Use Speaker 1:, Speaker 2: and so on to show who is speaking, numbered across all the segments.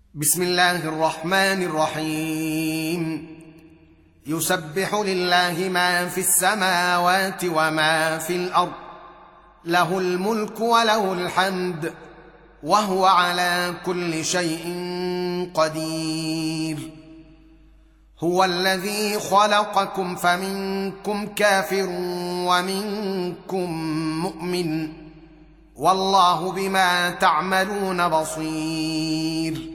Speaker 1: بسم الله الرحمن الرحيم. يسبح لله ما في السماوات وما في الأرض، له الملك وله الحمد، وهو على كل شيء قدير. هو الذي خلقكم فمنكم كافر ومنكم مؤمن، والله بما تعملون بصير.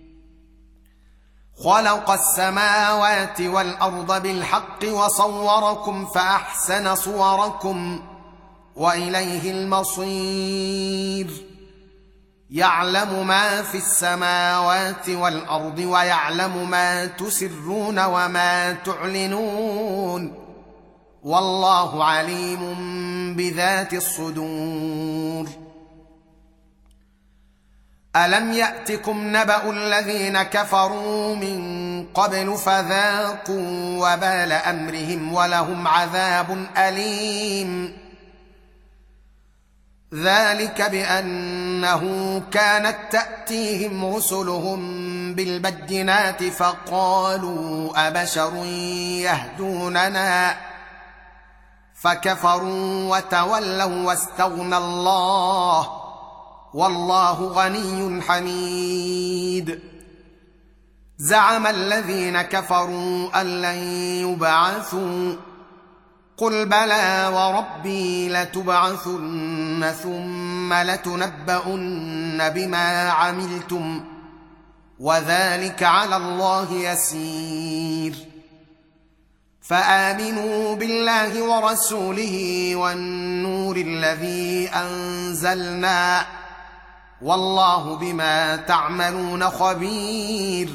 Speaker 1: خلق السماوات والأرض بالحق وصوركم فأحسن صوركم وإليه المصير. يعلم ما في السماوات والأرض ويعلم ما تسرون وما تعلنون، والله عليم بذات الصدور. ألم يأتكم نبأ الذين كفروا من قبل فذاقوا وبال أمرهم ولهم عذاب أليم. ذلك بأنه كانت تأتيهم رسلهم بالبينات فقالوا أبشر يهدوننا، فكفروا وتولوا واستغنى الله، والله غني حميد. زعم الذين كفروا أن لن يبعثوا، قل بلى وربي لتبعثن ثم لتنبؤن بما عملتم، وذلك على الله يسير. فآمنوا بالله ورسوله والنور الذي أنزلنا، والله بما تعملون خبير.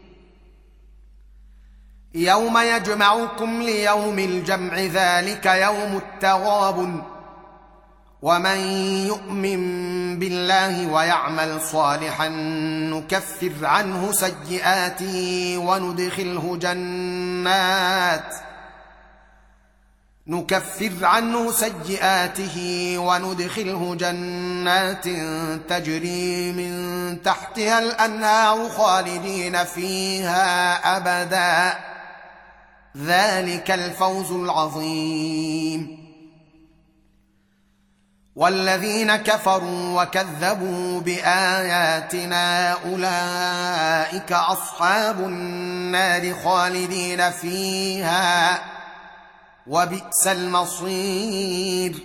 Speaker 1: يوم يجمعكم ليوم الجمع، ذلك يوم التغابن. ومن يؤمن بالله ويعمل صالحا نكفر عنه سيئاته وندخله جنات تجري من تحتها الأنهار خالدين فيها أبدا، ذلك الفوز العظيم. والذين كفروا وكذبوا بآياتنا أولئك أصحاب النار خالدين فيها، وبئس المصير.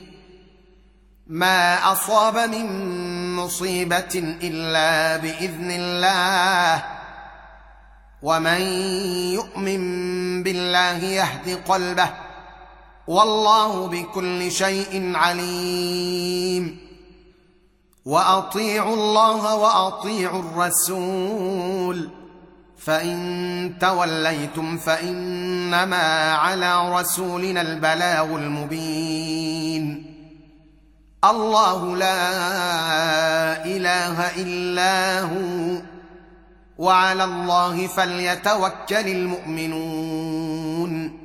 Speaker 1: ما أصاب من مصيبة إلا بإذن الله، ومن يؤمن بالله يهد قلبه، والله بكل شيء عليم. وأطيعوا الله وأطيعوا الرسول، فإن توليتم فإنما على رسولنا البلاغ المبين. الله لا إله إلا هو، وعلى الله فليتوكل المؤمنون.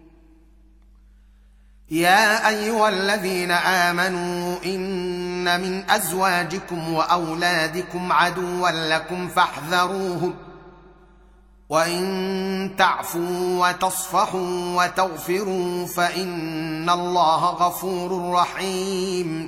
Speaker 1: يا أيها الذين آمنوا إن من أزواجكم وأولادكم عدوا لكم فاحذروهم، وإن تعفوا وتصفحوا وتغفروا فإن الله غفور رحيم.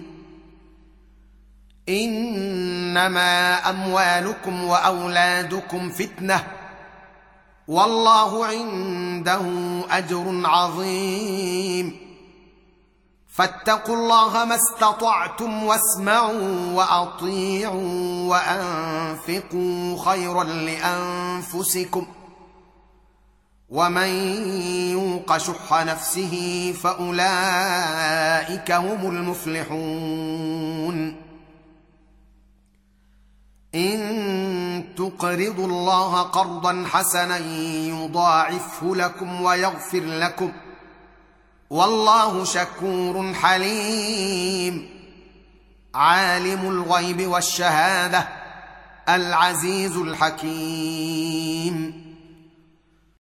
Speaker 1: إنما أموالكم وأولادكم فتنة، والله عنده أجر عظيم. فاتقوا الله ما استطعتم واسمعوا وأطيعوا وأنفقوا خيرا لأنفسكم، ومن يوق شح نفسه فأولئك هم المفلحون. إن تقرضوا الله قرضا حسنا يضاعفه لكم ويغفر لكم، والله شكور حليم. عالم الغيب والشهادة العزيز الحكيم.